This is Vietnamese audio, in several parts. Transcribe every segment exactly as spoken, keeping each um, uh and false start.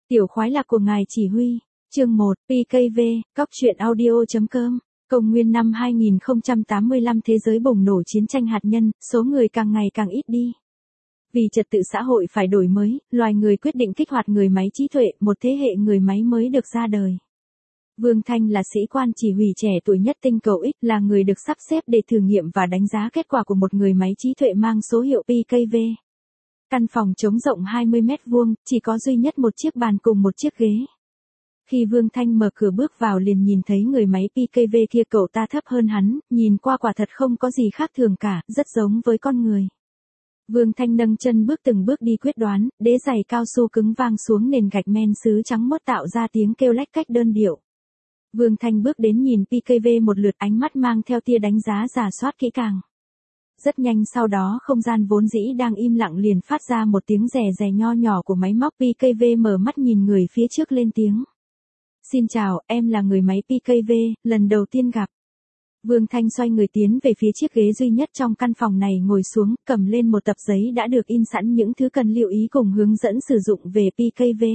Tiểu khoái lạc của ngài chỉ huy. Chương một, pê ca vê, cóc truyện audio.com. Công nguyên năm hai nghìn không trăm tám mươi lăm thế giới bùng nổ chiến tranh hạt nhân, số người càng ngày càng ít đi. Vì trật tự xã hội phải đổi mới, loài người quyết định kích hoạt người máy trí tuệ, một thế hệ người máy mới được ra đời. Vương Thanh là sĩ quan chỉ huy trẻ tuổi nhất tinh cầu X, là người được sắp xếp để thử nghiệm và đánh giá kết quả của một người máy trí tuệ mang số hiệu pê ca vê. Căn phòng trống rộng hai mươi mét vuông, chỉ có duy nhất một chiếc bàn cùng một chiếc ghế. Khi Vương Thanh mở cửa bước vào liền nhìn thấy người máy pê ca vê kia, cậu ta thấp hơn hắn, nhìn qua quả thật không có gì khác thường cả, rất giống với con người. Vương Thanh nâng chân bước từng bước đi quyết đoán, đế giày cao su cứng vang xuống nền gạch men sứ trắng mốt tạo ra tiếng kêu lách cách đơn điệu. Vương Thanh bước đến nhìn pê ca vê một lượt, ánh mắt mang theo tia đánh giá rà soát kỹ càng. Rất nhanh sau đó không gian vốn dĩ đang im lặng liền phát ra một tiếng rè rè nho nhỏ của máy móc. Pê ca vê mở mắt nhìn người phía trước lên tiếng. Xin chào, em là người máy pê ca vê, lần đầu tiên gặp. Vương Thanh xoay người tiến về phía chiếc ghế duy nhất trong căn phòng này, ngồi xuống, cầm lên một tập giấy đã được in sẵn những thứ cần lưu ý cùng hướng dẫn sử dụng về pê ca vê.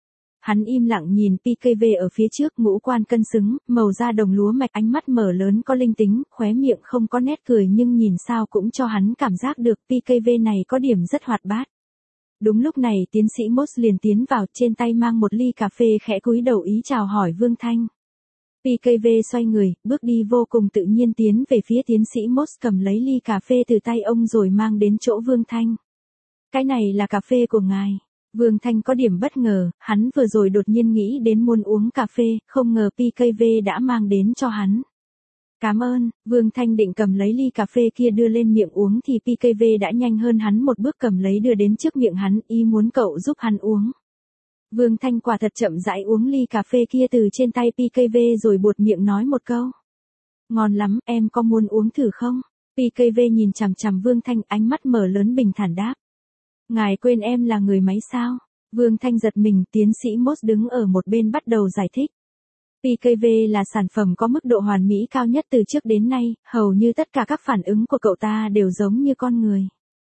Hắn im lặng nhìn pê ca vê ở phía trước, ngũ quan cân xứng, màu da đồng lúa mạch, ánh mắt mở lớn có linh tính, khóe miệng không có nét cười nhưng nhìn sao cũng cho hắn cảm giác được pê ca vê này có điểm rất hoạt bát. Đúng lúc này tiến sĩ Moss liền tiến vào, trên tay mang một ly cà phê, khẽ cúi đầu ý chào hỏi Vương Thanh. pê ca vê xoay người, bước đi vô cùng tự nhiên tiến về phía tiến sĩ Moss, cầm lấy ly cà phê từ tay ông rồi mang đến chỗ Vương Thanh. Cái này là cà phê của ngài. Vương Thanh có điểm bất ngờ, hắn vừa rồi đột nhiên nghĩ đến muốn uống cà phê, không ngờ pê ca vê đã mang đến cho hắn. Cảm ơn. Vương Thanh định cầm lấy ly cà phê kia đưa lên miệng uống thì pê ca vê đã nhanh hơn hắn một bước cầm lấy đưa đến trước miệng hắn, ý muốn cậu giúp hắn uống. Vương Thanh quả thật chậm rãi uống ly cà phê kia từ trên tay pê ca vê rồi buột miệng nói một câu. Ngon lắm, em có muốn uống thử không? pê ca vê nhìn chằm chằm Vương Thanh, ánh mắt mở lớn bình thản đáp. Ngài quên em là người máy sao? Vương Thanh giật mình, tiến sĩ Moss đứng ở một bên bắt đầu giải thích. pê ca vê là sản phẩm có mức độ hoàn mỹ cao nhất từ trước đến nay, hầu như tất cả các phản ứng của cậu ta đều giống như con người.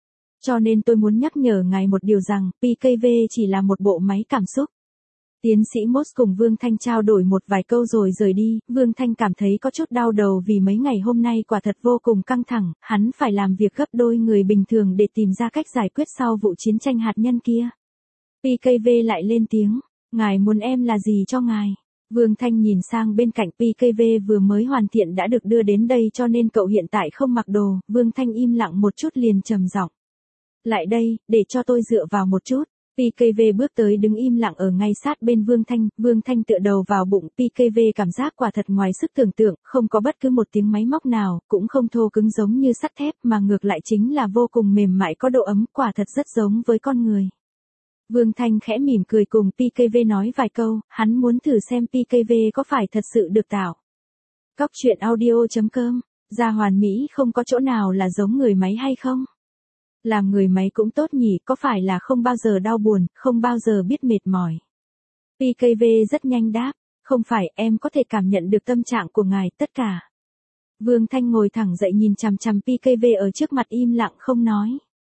Cho nên tôi muốn nhắc nhở ngài một điều rằng, pê ca vê chỉ là một bộ máy cảm xúc. Tiến sĩ Moss cùng Vương Thanh trao đổi một vài câu rồi rời đi. Vương Thanh cảm thấy có chút đau đầu vì mấy ngày hôm nay quả thật vô cùng căng thẳng, hắn phải làm việc gấp đôi người bình thường để tìm ra cách giải quyết sau vụ chiến tranh hạt nhân kia. pê ca vê lại lên tiếng, ngài muốn em là gì cho ngài? Vương Thanh nhìn sang bên cạnh, pê ca vê vừa mới hoàn thiện đã được đưa đến đây cho nên cậu hiện tại không mặc đồ. Vương Thanh im lặng một chút liền trầm giọng. Lại đây, để cho tôi dựa vào một chút. pê ca vê bước tới đứng im lặng ở ngay sát bên Vương Thanh, Vương Thanh tựa đầu vào bụng pê ca vê, cảm giác quả thật ngoài sức tưởng tượng, không có bất cứ một tiếng máy móc nào, cũng không thô cứng giống như sắt thép mà ngược lại chính là vô cùng mềm mại có độ ấm, quả thật rất giống với con người. Vương Thanh khẽ mỉm cười cùng pê ca vê nói vài câu, hắn muốn thử xem pê ca vê có phải thật sự được tạo. Cóc truyện audio.com, gia hoàn mỹ không có chỗ nào là giống người máy hay không? Làm người máy cũng tốt nhỉ, có phải là không bao giờ đau buồn, không bao giờ biết mệt mỏi? pê ca vê rất nhanh đáp, không phải, em có thể cảm nhận được tâm trạng của ngài, tất cả. Vương Thanh ngồi thẳng dậy nhìn chằm chằm pê ca vê ở trước mặt im lặng không nói.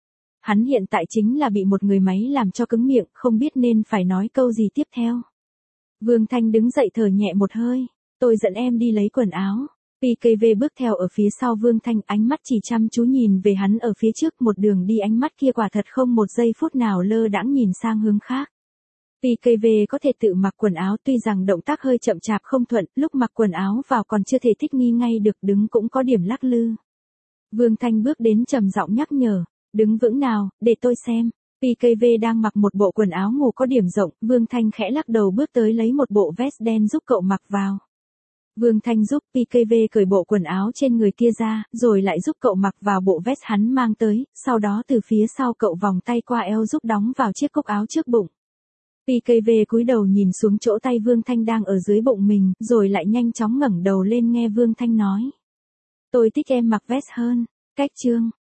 Hắn hiện tại chính là bị một người máy làm cho cứng miệng, không biết nên phải nói câu gì tiếp theo. Vương Thanh đứng dậy thở nhẹ một hơi, tôi dẫn em đi lấy quần áo. pê ca vê bước theo ở phía sau Vương Thanh, ánh mắt chỉ chăm chú nhìn về hắn ở phía trước, một đường đi ánh mắt kia quả thật không một giây phút nào lơ đãng nhìn sang hướng khác. pê ca vê có thể tự mặc quần áo, tuy rằng động tác hơi chậm chạp không thuận, lúc mặc quần áo vào còn chưa thể thích nghi ngay được, đứng cũng có điểm lắc lư. Vương Thanh bước đến trầm giọng nhắc nhở, đứng vững nào, để tôi xem. pê ca vê đang mặc một bộ quần áo ngủ có điểm rộng, Vương Thanh khẽ lắc đầu bước tới lấy một bộ vest đen giúp cậu mặc vào. Vương Thanh giúp pê ca vê cởi bộ quần áo trên người kia ra, rồi lại giúp cậu mặc vào bộ vest hắn mang tới, sau đó từ phía sau cậu vòng tay qua eo giúp đóng vào chiếc cúc áo trước bụng. pê ca vê cúi đầu nhìn xuống chỗ tay Vương Thanh đang ở dưới bụng mình, rồi lại nhanh chóng ngẩng đầu lên nghe Vương Thanh nói. Tôi thích em mặc vest hơn. Cách chương.